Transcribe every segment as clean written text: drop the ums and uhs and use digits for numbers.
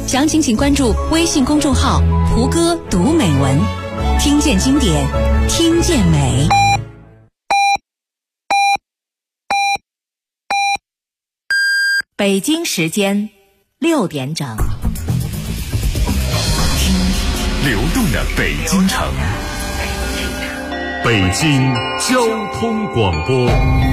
详情请关注微信公众号胡歌读美文，听见经典，听见美。 北京时间6点整， 听流动的北京城，北京交通广播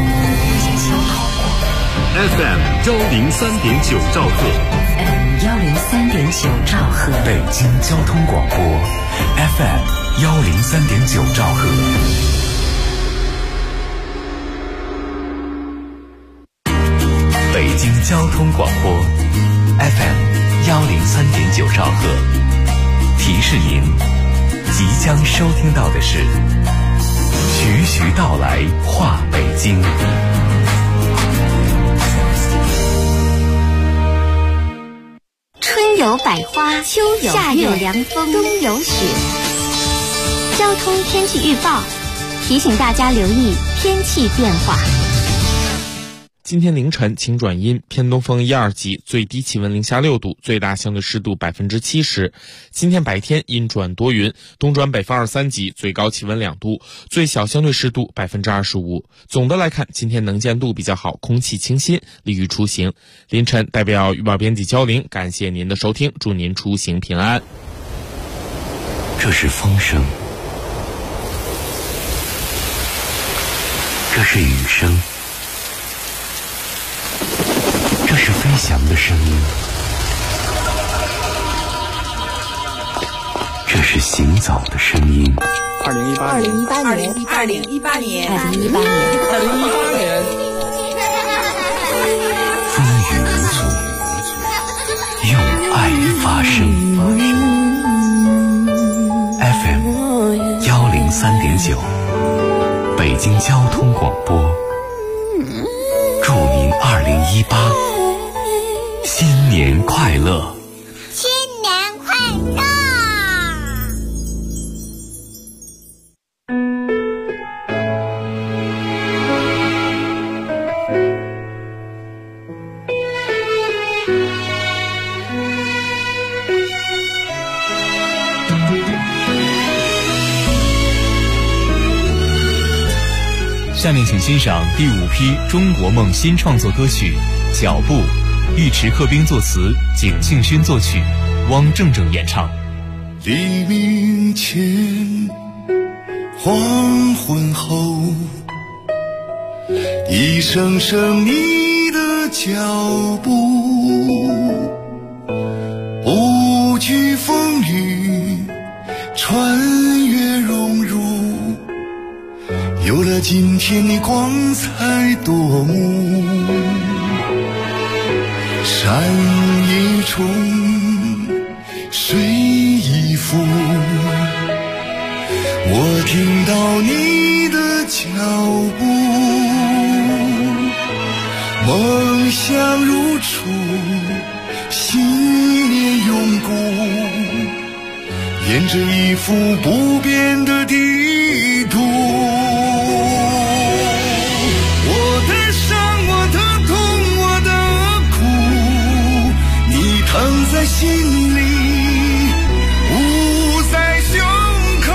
FM 103.9兆赫 103.9兆赫， 北京交通广播 FM 103.9兆赫。北京交通广播 FM 103.9兆赫，提示您，即将收听到的是徐徐道来话北京。 春有百花，秋有夏有凉风，冬有雪。交通天气预报提醒大家留意天气变化。 今天凌晨晴转阴，偏东风1、2级，最低气温零下6度，最大相对湿度70%。今天白天阴转多云，东转北风2、3级，最高气温2度，最小相对湿度25%。总的来看，今天能见度比较好，空气清新，利于出行。凌晨代表预报编辑焦玲，感谢您的收听，祝您出行平安。 这是风声，这是雨声，这是飞翔的声音，这是行走的声音。 2018年， 风雨无阻，用爱发声。FM 103.9，北京交通广播。祝您2018新年快乐！ 新年快乐！ 下面请欣赏第5批中国梦新创作歌曲《脚步》，尉迟克兵作词，景庆勋作曲，汪正正演唱。 黎明前，黄昏后，一声声你的脚步，不惧风雨，穿越荣辱，有了今天你光彩夺目。山一重，水一幅，我听到你的脚步，梦想如初，信念永固，沿着一幅不变的地图。藏在心里，捂在胸口，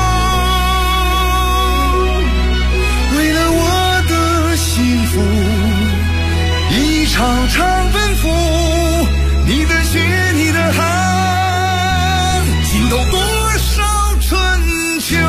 为了我的幸福，一场场奔赴，你的血，你的汗，浸透多少春秋。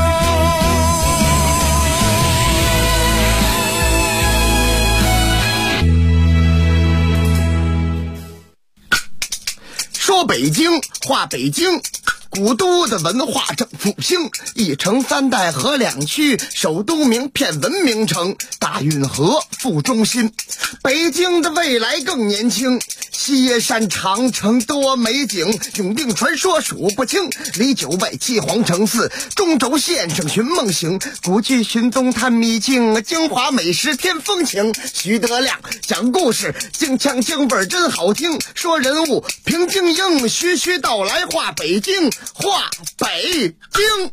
说北京，话北京，古都的文化正复兴，一城三代河两区，首都名片文明城，大运河副中心。北京的未来更年轻，西山长城多美景，永定传说数不清，离9外7皇城4，中轴线上寻梦行，古剧寻踪探秘境，京华美食添风情。徐德亮讲故事，京腔京味真好听，说人物评京英，徐徐道来话北京，话北京。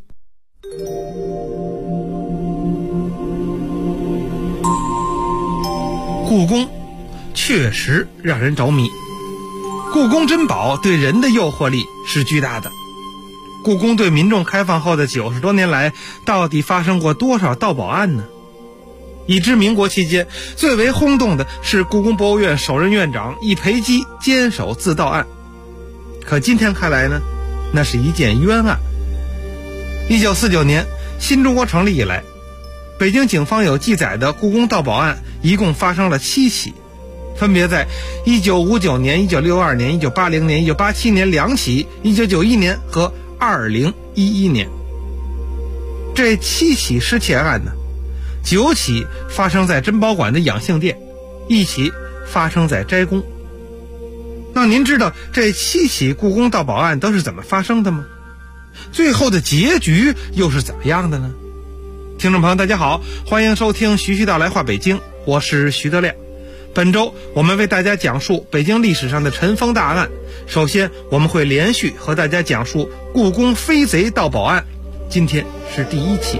故宫确实让人着迷， 故宫珍宝对人的诱惑力是巨大的。故宫对民众开放后的90多年来，到底发生过多少盗宝案呢？已知民国期间最为轰动的是故宫博物院首任院长易培基监守自盗案，可今天看来呢，那是一件冤案。1949年新中国成立以来，北京警方有记载的故宫盗宝案一共发生了7起，分别在1959年、1962年、1980年、1987年2起、1991年和2011年。这7起失窃案呢，9起发生在珍宝馆的养性殿，1起发生在斋宫。那您知道这7起故宫盗宝案都是怎么发生的吗？最后的结局又是怎么样的呢？听众朋友大家好，欢迎收听徐徐道来话北京，我是徐德亮。本周我们为大家讲述北京历史上的尘封大案。首先我们会连续和大家讲述故宫飞贼盗宝案，今天是第1期。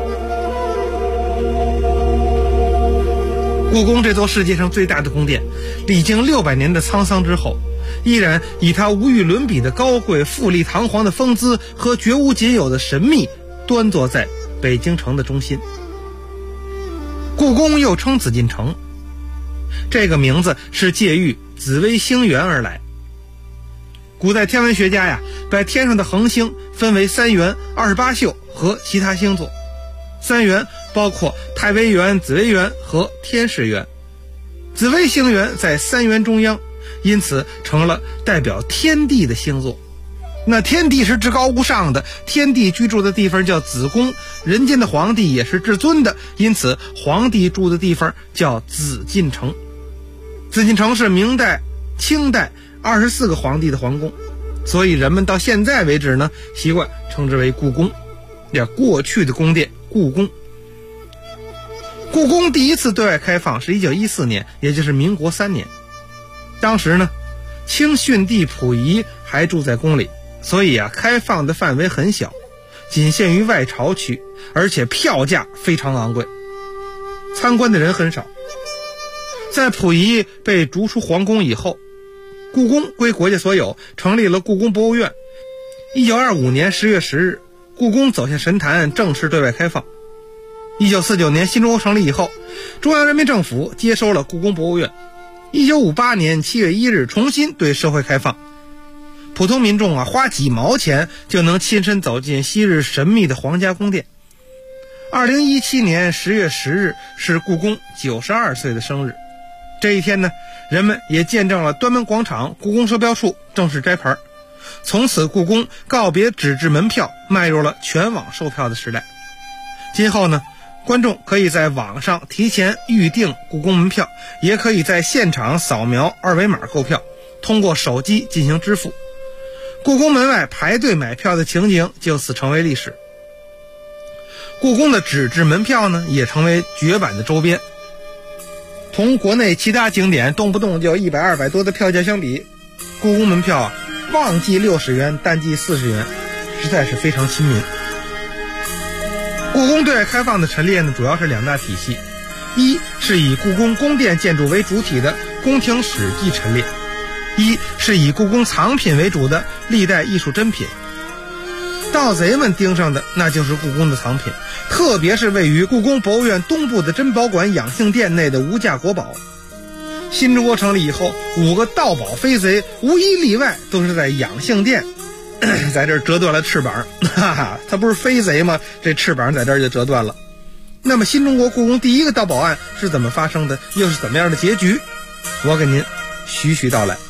故宫这座世界上最大的宫殿，历经600年的沧桑之后，依然以它无与伦比的高贵、富丽堂皇的风姿和绝无仅有的神秘，端坐在北京城的中心。故宫又称紫禁城，这个名字是借喻紫微星元而来。古代天文学家呀，把天上的恒星分为3元、28宿和其他星座。3元包括太微元、紫微元和天市元。紫微星元在3元中央，因此成了代表天地的星座。那天地是至高无上的，天地居住的地方叫紫宫，人间的皇帝也是至尊的，因此皇帝住的地方叫紫禁城。紫禁城是明代、清代24个皇帝的皇宫，所以人们到现在为止呢，习惯称之为故宫。过去的宫殿故宫。故宫第一次对外开放是1914年，也就是民国3年。当时呢，清训帝溥仪还住在宫里，所以开放的范围很小，仅限于外朝区，而且票价非常昂贵，参观的人很少。在溥仪被逐出皇宫以后，故宫归国家所有，成立了故宫博物院。1925年10月10日，故宫走下神坛，正式对外开放。1949年新中国成立以后，中央人民政府接收了故宫博物院。1958年7月1日重新对社会开放，普通民众花几毛钱就能亲身走进昔日神秘的皇家宫殿。2017年10月10日是故宫92岁的生日，这一天呢，人们也见证了端门广场故宫售票处正式摘牌，从此故宫告别纸质门票，迈入了全网售票的时代。今后呢，观众可以在网上提前预订故宫门票，也可以在现场扫描2维码购票，通过手机进行支付。故宫门外排队买票的情景就此成为历史。故宫的纸质门票呢，也成为绝版的周边。同国内其他景点动不动就100、200多的票价相比，故宫门票旺季60元，淡季40元，实在是非常亲民。故宫对外开放的陈列呢，主要是2大体系，一是以故宫宫殿建筑为主体的宫廷史记陈列，一是以故宫藏品为主的历代艺术珍品。盗贼们盯上的那就是故宫的藏品，特别是位于故宫博物院东部的珍宝馆养性殿内的无价国宝。新中国成立以后，5个盗宝飞贼无一例外都是在养性殿在这儿折断了翅膀，他不是飞贼吗？这翅膀在这儿就折断了。那么新中国故宫第一个盗宝案是怎么发生的，又是怎么样的结局？我给您徐徐道来。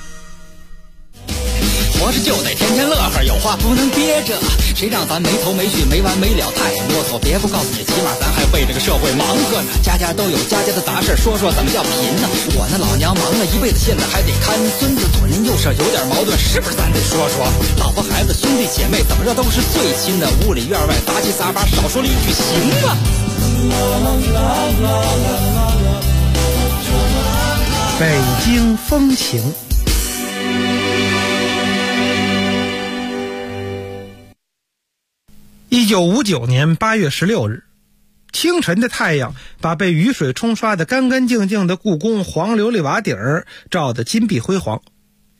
活着就得天天乐呵，有话不能憋着，谁让咱没头没绪没完没了太啰嗦，别不告诉你，起码咱还为这个社会忙活呢，家家都有家家的杂事，说说怎么叫贫呢？我那老娘忙了一辈子，现在还得看孙子，左邻右舍有点矛盾，是不是咱得说说？老婆孩子兄弟姐妹怎么着都是最亲的，屋里院外杂七杂八，少说了一句行吗？ 北京风情。1959年8月16日，清晨的太阳把被雨水冲刷得干干净净的故宫黄琉璃瓦顶照得金碧辉煌。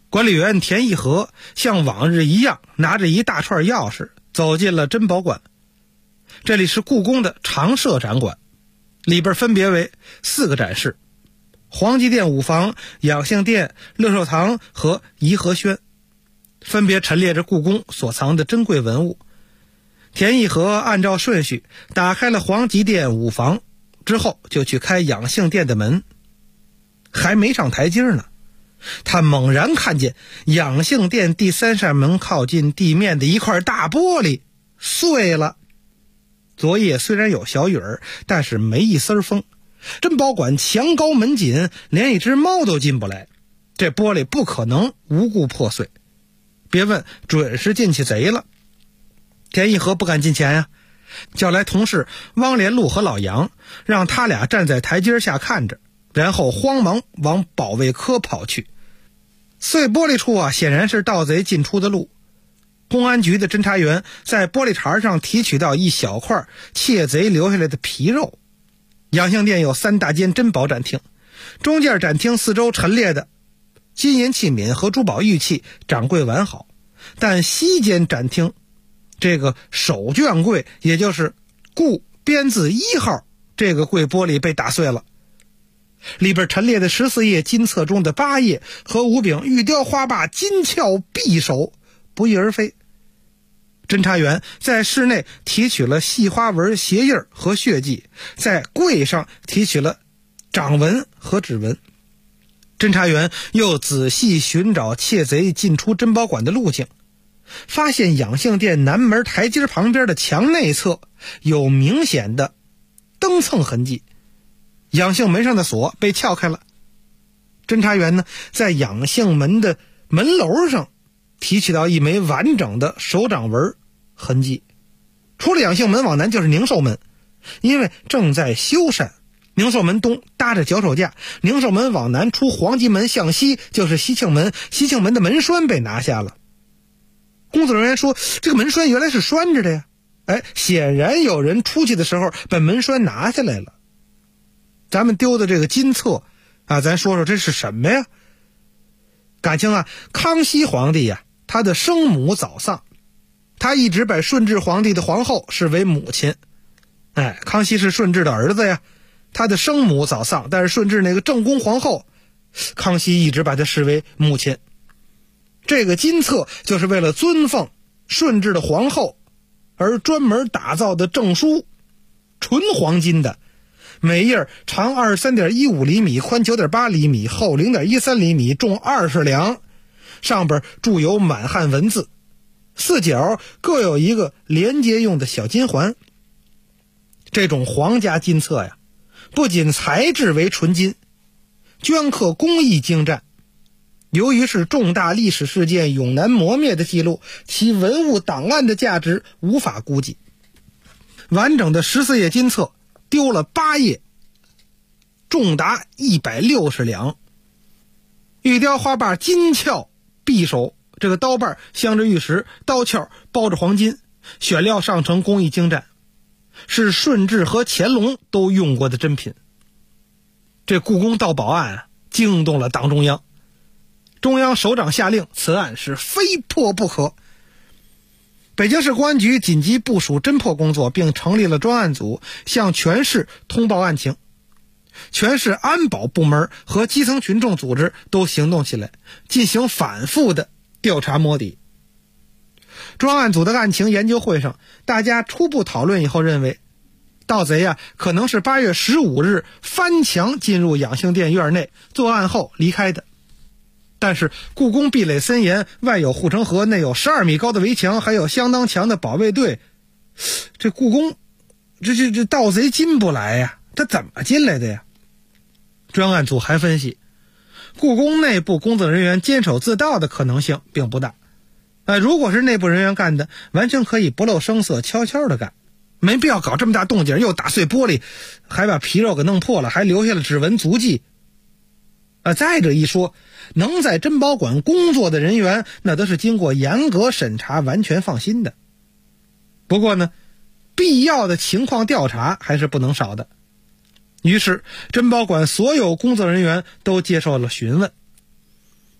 管理员田义和像往日一样拿着一大串钥匙走进了珍宝馆。这里是故宫的常设展馆，里边分别为4个展室：皇极殿5房、养性殿、乐寿堂和颐和轩，分别陈列着故宫所藏的珍贵文物。田义和按照顺序打开了皇极殿5房之后，就去开养性殿的门。还没上台阶呢，他猛然看见养性殿第3扇门靠近地面的一块大玻璃碎了。昨夜虽然有小雨儿，但是没一丝风。珍宝馆墙高门紧，连一只猫都进不来，这玻璃不可能无故破碎。别问，准是进去贼了。田义和不敢进前呀，叫来同事汪连禄和老杨，让他俩站在台阶下看着，然后慌忙往保卫科跑去。碎玻璃处啊，显然是盗贼进出的路。公安局的侦查员在玻璃碴上提取到一小块窃贼留下来的皮肉。养性殿有3大间珍宝展厅，中间展厅四周陈列的金银器皿和珠宝玉器掌柜完好，但西间展厅这个手卷柜，也就是顾编字1号这个柜玻璃被打碎了，里边陈列的14页金册中的8页和5柄玉雕花把金鞘匕首不翼而飞。侦查员在室内提取了细花纹鞋印和血迹，在柜上提取了掌纹和指纹。侦查员又仔细寻找窃贼进出珍宝馆的路径，发现养性殿南门台阶旁边的墙内侧有明显的蹬蹭痕迹，养性门上的锁被撬开了。侦查员呢，在养性门的门楼上提取到一枚完整的手掌纹痕迹。除了养性门往南就是宁寿门，因为正在修缮，宁寿门东搭着脚手架，宁寿门往南出皇极门向西就是西庆门，西庆门的门栓被拿下了。工作人员说，这个门栓原来是拴着的呀，显然有人出去的时候把门栓拿下来了。咱们丢的这个金册啊，咱说说这是什么呀？感情啊，康熙皇帝呀，他的生母早丧，他一直把顺治皇帝的皇后视为母亲。康熙是顺治的儿子呀，他的生母早丧，但是顺治那个正宫皇后，康熙一直把她视为母亲。这个金册就是为了尊奉顺治的皇后而专门打造的证书，纯黄金的，每页长 23.15 厘米，宽 9.8 厘米，厚 0.13 厘米，重20两，上边注有满汉文字，四角各有一个连接用的小金环。这种皇家金册呀，不仅材质为纯金，镌刻工艺精湛，由于是重大历史事件永难磨灭的记录，其文物档案的价值无法估计。完整的14页金册丢了8页，重达160两。玉雕花把金鞘匕首，这个刀把镶着玉石，刀鞘包着黄金，选料上乘工艺精湛，是顺治和乾隆都用过的珍品。这故宫盗宝案惊动了党中央，中央首长下令，此案是非破不可。北京市公安局紧急部署侦破工作，并成立了专案组，向全市通报案情。全市安保部门和基层群众组织都行动起来，进行反复的调查摸底。专案组的案情研究会上，大家初步讨论以后认为，盗贼可能是8月15日翻墙进入养性殿院内，作案后离开的。但是故宫壁垒森严，外有护城河，内有12米高的围墙，还有相当强的保卫队，这故宫这盗贼进不来呀，他怎么进来的呀？专案组还分析，故宫内部工作人员监守自盗的可能性并不大。如果是内部人员干的，完全可以不露声色，悄悄的干，没必要搞这么大动静，又打碎玻璃，还把皮肉给弄破了，还留下了指纹足迹。再者一说，能在珍宝馆工作的人员，那都是经过严格审查，完全放心的。不过呢，必要的情况调查还是不能少的。于是珍宝馆所有工作人员都接受了询问。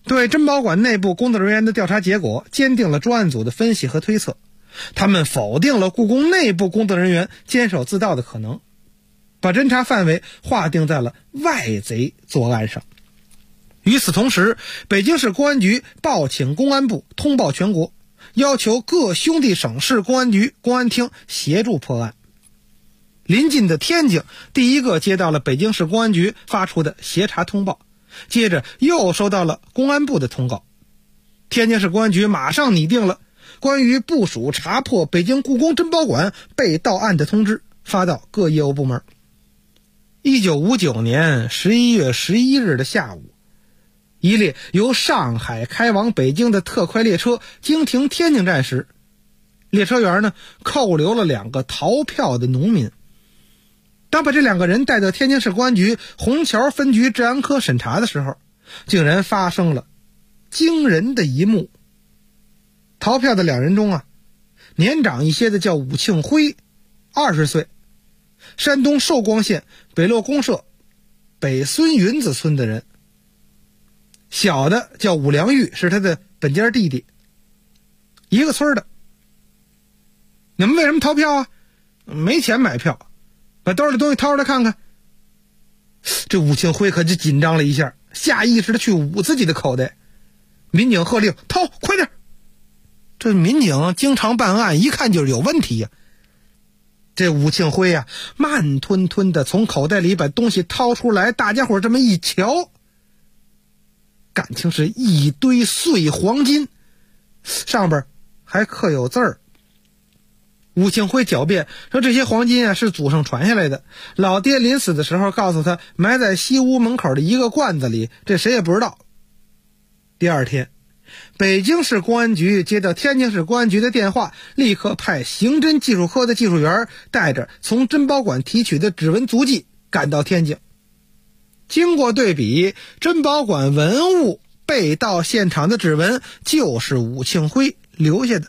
对珍宝馆内部工作人员的调查结果坚定了专案组的分析和推测，他们否定了故宫内部工作人员监守自盗的可能，把侦查范围划定在了外贼作案上。与此同时，北京市公安局报请公安部通报全国，要求各兄弟省市公安局、公安厅协助破案。临近的天津第一个接到了北京市公安局发出的协查通报，接着又收到了公安部的通告。天津市公安局马上拟定了关于部署查破北京故宫珍宝馆被盗案的通知，发到各业务部门。1959年11月11日的下午，一列由上海开往北京的特快列车经停天津站时，列车员呢扣留了2个逃票的农民。当把这2个人带到天津市公安局虹桥分局治安科审查的时候，竟然发生了惊人的一幕。逃票的2人中啊，年长一些的叫武庆辉，20岁，山东寿光县北洛公社北孙云子村的人；小的叫武良玉，是他的本家弟弟，一个村的。你们为什么逃票啊？没钱买票，把兜里东西掏出来看看。这武庆辉可就紧张了一下，下意识的去捂自己的口袋。民警喝令掏，快点！这民警经常办案，一看就是有问题呀。这武庆辉啊，慢吞吞的从口袋里把东西掏出来，大家伙这么一瞧，感情是一堆碎黄金，上边还刻有字儿。武庆辉狡辩说，这些黄金啊是祖上传下来的，老爹临死的时候告诉他埋在西屋门口的一个罐子里，这谁也不知道。第二天，北京市公安局接到天津市公安局的电话，立刻派刑侦技术科的技术员带着从珍宝馆提取的指纹足迹赶到天津。经过对比，珍宝馆文物被盗现场的指纹就是武庆辉留下的，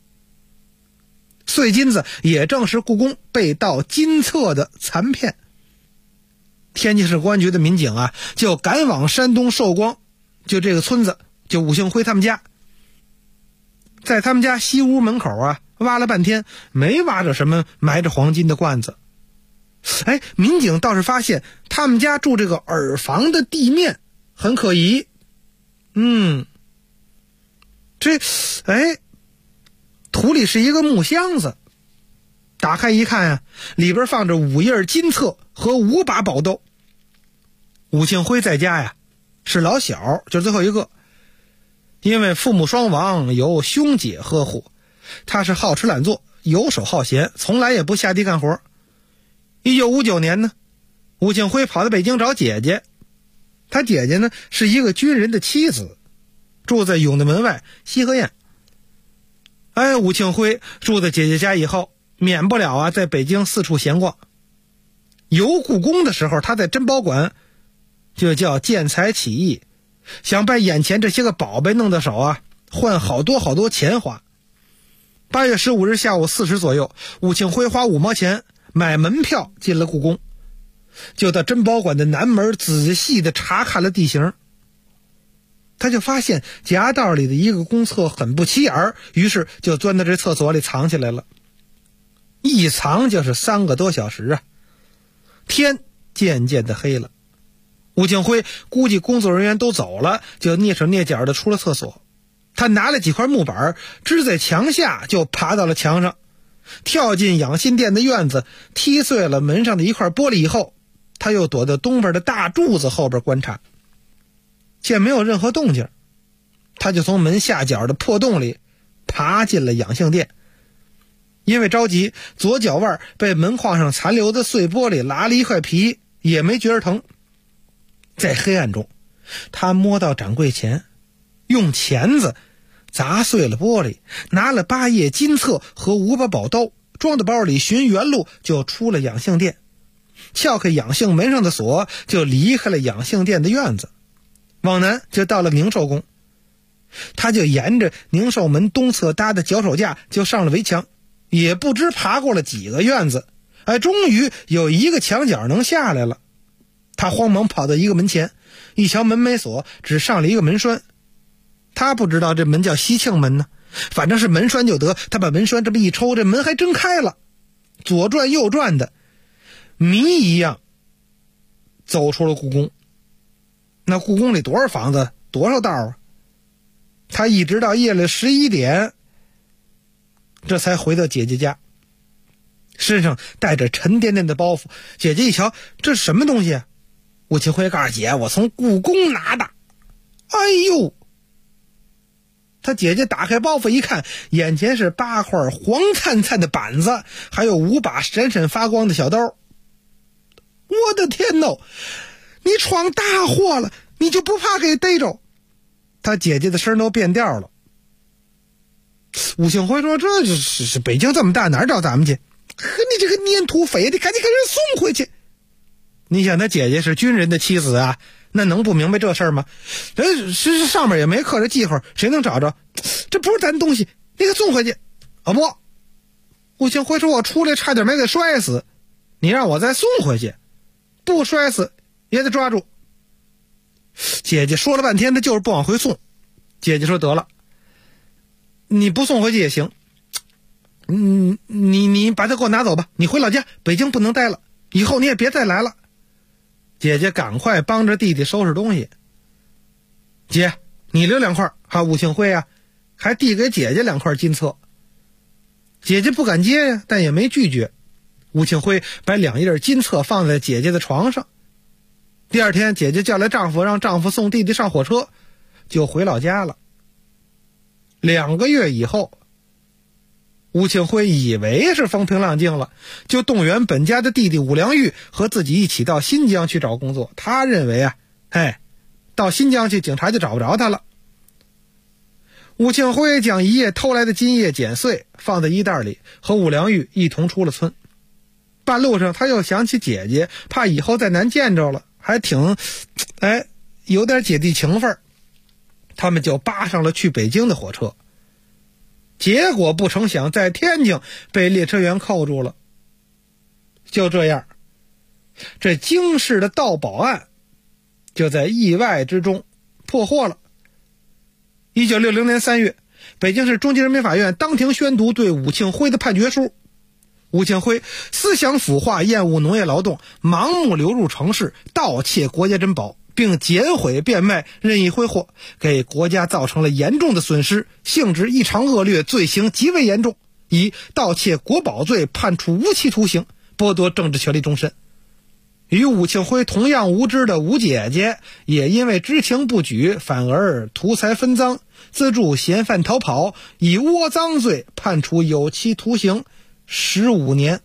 碎金子也正是故宫被盗金册的残片。天津市公安局的民警啊，就赶往山东寿光，就这个村子，就武庆辉他们家。在他们家西屋门口啊，挖了半天没挖着什么埋着黄金的罐子。民警倒是发现他们家住这个耳房的地面很可疑。土里是一个木箱子，打开一看啊，里边放着5页金册和5把宝刀。武庆辉在家呀是老小，就是最后一个，因为父母双亡，由兄姐呵护，他是好吃懒做，游手好闲，从来也不下地干活。1959年呢，武庆辉跑到北京找姐姐，他姐姐呢是一个军人的妻子，住在永定门外西河堰。武庆辉住在姐姐家以后，免不了啊在北京四处闲逛。游故宫的时候，他在珍宝馆就叫见财起意，想把眼前这些个宝贝弄到手啊，换好多钱花。8月15日下午4时左右，武庆辉花5毛钱买门票进了故宫，就到珍宝馆的南门仔细的查看了地形。他就发现夹道里的一个公册很不起眼，于是就钻到这厕所里藏起来了。一藏就是3个多小时啊，天渐渐的黑了。武庆辉估计工作人员都走了，就蹑手蹑脚的出了厕所。他拿了几块木板支在墙下，就爬到了墙上，跳进养心殿的院子，踢碎了门上的一块玻璃以后，他又躲到东边的大柱子后边观察。见没有任何动静，他就从门下角的破洞里爬进了养性殿。因为着急，左脚腕被门框上残留的碎玻璃拉了一块皮，也没觉得疼。在黑暗中，他摸到掌柜前，用钳子砸碎了玻璃，拿了8页金册和5把宝刀，装到包里，寻原路就出了养性殿，撬开养性门上的锁，就离开了养性殿的院子，往南就到了宁寿宫。他就沿着宁寿门东侧搭的脚手架就上了围墙，也不知爬过了几个院子，终于有一个墙角能下来了。他慌忙跑到一个门前，一瞧门没锁，只上了一个门栓， 他不知道这门叫西庆门呢，反正是门栓就得。他把门栓这么一抽，这门还真开了，左转右转的谜一样走出了故宫。那故宫里多少房子，多少道啊？他一直到夜里11点这才回到姐姐家，身上带着沉甸甸的包袱。姐姐一瞧，这是什么东西啊？吴庆辉告诉姐，我从故宫拿的。哎呦，他姐姐打开包袱一看，眼前是8块黄灿灿的板子，还有5把闪闪发光的小刀。我的天哪，你闯大祸了，你就不怕给逮着？他姐姐的声都变调了。吴庆辉说，这是北京这么大，哪儿找咱们去？和你这个粘土匪，得赶紧给人送回去。你想他姐姐是军人的妻子啊，那能不明白这事儿吗？是上面也没刻着记号，谁能找着？这不是咱东西，你给送回去。不，吴庆辉说，我出来差点没给摔死，你让我再送回去，不摔死也得抓住。姐姐说了半天，她就是不往回送。姐姐说，得了，你不送回去也行，你把它给我拿走吧，你回老家，北京不能待了，以后你也别再来了。姐姐赶快帮着弟弟收拾东西。姐，你留2块。吴庆辉啊，还递给姐姐2块金册。姐姐不敢接呀，但也没拒绝。吴庆辉把2页金册放在姐姐的床上。第二天，姐姐叫来丈夫，让丈夫送弟弟上火车，就回老家了。2个月以后，吴庆辉以为是风平浪静了，就动员本家的弟弟武良玉和自己一起到新疆去找工作。他认为到新疆去，警察就找不着他了。吴庆辉将一夜偷来的金叶剪碎，放在衣袋里，和武良玉一同出了村。半路上，他又想起姐姐，怕以后再难见着了，还挺有点姐弟情分，他们就扒上了去北京的火车。结果不成想，在天津被列车员扣住了。就这样，这京市的盗宝案就在意外之中破获了。1960年3月，北京市中级人民法院当庭宣读对武庆辉的判决书。吴庆辉思想腐化，厌恶农业劳动，盲目流入城市，盗窃国家珍宝，并捡毁变卖，任意挥霍，给国家造成了严重的损失，性质异常恶劣，罪行极为严重，以盗窃国宝罪判处无期徒刑，剥夺政治权利终身。与武庆辉同样无知的吴姐姐，也因为知情不举，反而图财分赃，资助嫌犯逃跑，以窝赃罪判处有期徒刑15年。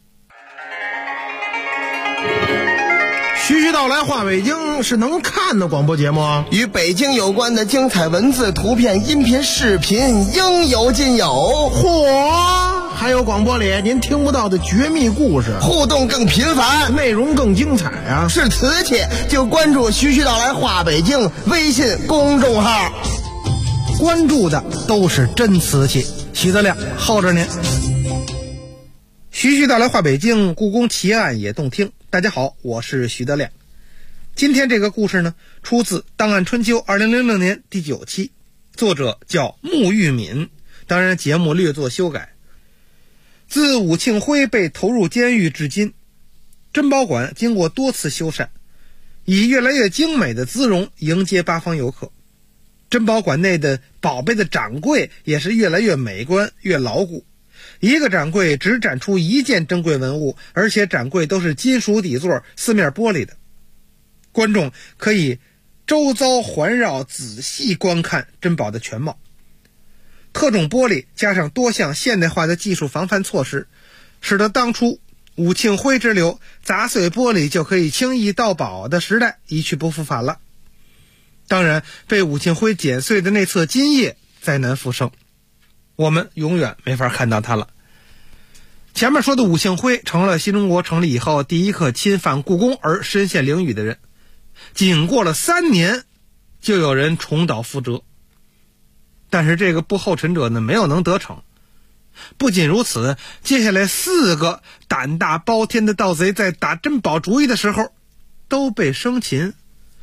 徐徐道来话北京是能看的广播节目啊， 与北京有关的精彩文字、图片、音频、视频应有尽有。 嚯，还有广播里您听不到的绝密故事， 互动更频繁， 内容更精彩啊！ 是瓷器就关注徐徐道来话北京微信公众号， 关注的都是真瓷器。徐德亮候着您。徐徐道来话北京，故宫奇案也动听。大家好，我是徐德亮。今天这个故事呢，出自《档案春秋》2006年第9期，作者叫穆玉敏，当然节目略作修改。自武庆辉被投入监狱至今，珍宝馆经过多次修缮，以越来越精美的姿容迎接八方游客。珍宝馆内的宝贝的展柜也是越来越美观，越牢固。一个展柜只展出1件珍贵文物，而且展柜都是金属底座，四面玻璃的。观众可以周遭环绕，仔细观看珍宝的全貌。特种玻璃加上多项现代化的技术防范措施，使得当初武庆辉之流砸碎玻璃就可以轻易盗宝的时代一去不复返了。当然，被武庆辉剪碎的那册金叶再难复生，我们永远没法看到它了。前面说的武庆辉成了新中国成立以后第一个侵犯故宫而身陷囹圄的人，仅过了3年就有人重蹈覆辙。但是这个不后尘者呢，没有能得逞。不仅如此，接下来4个胆大包天的盗贼在打珍宝主意的时候都被生擒，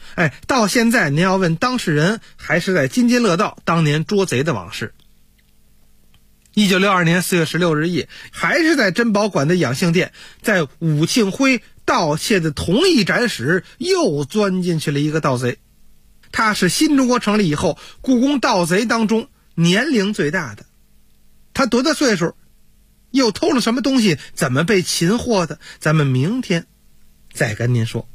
到现在您要问当事人，还是在津津乐道当年捉贼的往事。1962年4月16日夜，还是在珍宝馆的养性店，在武庆辉盗窃的同一展室又钻进去了一个盗贼。他是新中国成立以后故宫盗贼当中年龄最大的。他多大岁数，又偷了什么东西，怎么被擒获的，咱们明天再跟您说。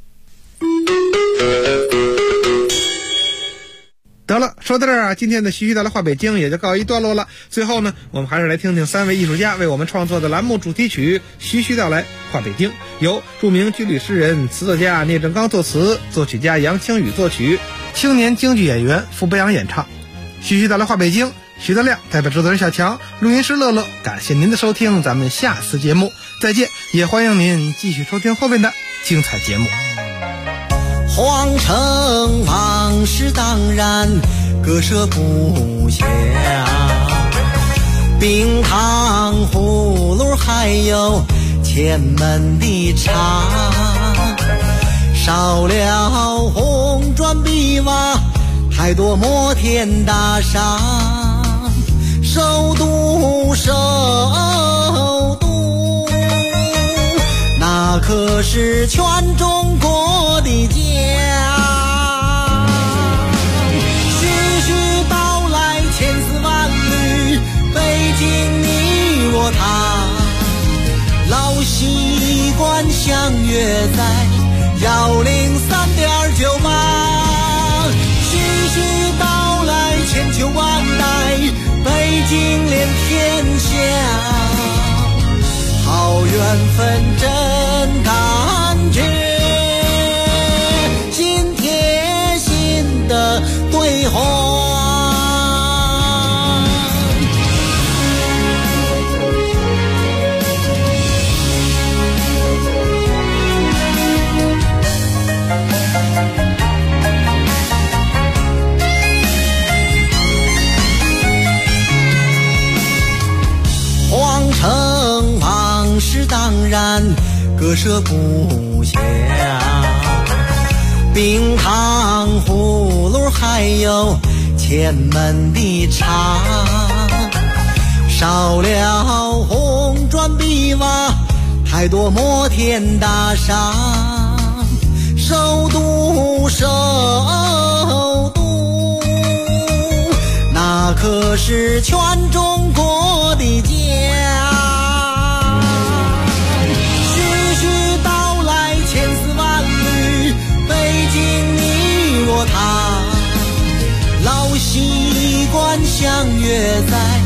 得了，说到这儿啊，今天的徐徐道来话北京也就告一段落了。最后呢，我们还是来听听3位艺术家为我们创作的栏目主题曲《徐徐道来话北京》，由著名军旅诗人、词作家聂正刚作词，作曲家杨清宇作曲，青年京剧演员傅博洋演唱。徐徐道来话北京，徐德亮代表制作人小强，录音师乐乐，感谢您的收听，咱们下次节目再见，也欢迎您继续收听后面的精彩节目。 皇城往事当然割舍不下，冰糖葫芦还有前门的茶，少了红砖碧瓦，太多摩天大厦，首都那可是全中国的家。徐徐道来千丝万缕，北京你我他，老习惯相约在103.98。徐徐道来千秋万代，北京连天下，好缘分真感觉，心贴心的对话。皇城往事当然割舍不下，冰糖葫芦还有前门的茶，少了红砖碧瓦，太多摩天大厦，首都那可是全中国的家。徐徐道来千丝万缕，北京你我他，老习惯相约在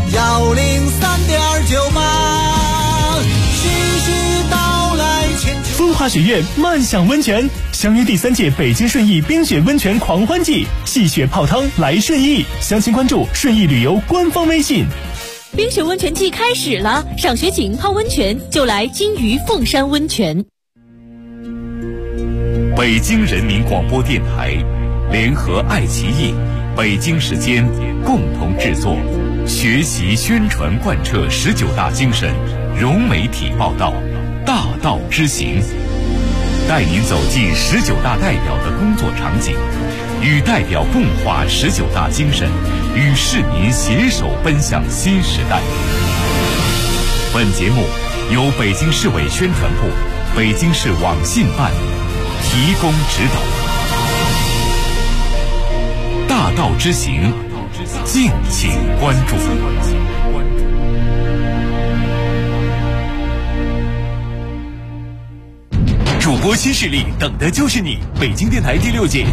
103.98。徐徐道来千秋。 风华学院漫享温泉，相约第3届北京顺义冰雪温泉狂欢季，戏雪泡汤来顺义，详情关注顺义旅游官方微信。 冰雪温泉季开始了，赏雪景泡温泉就来金鱼凤山温泉。 北京人民广播电台联合爱奇艺、北京时间共同制作，学习宣传贯彻19大精神，融媒体报道，大道之行，带您走进19大代表的工作场景，与代表共话19大精神，与市民携手奔向新时代。本节目由北京市委宣传部、北京市网信办提供指导。大道之行，敬请关注。主播新势力，等的就是你！北京电台第6届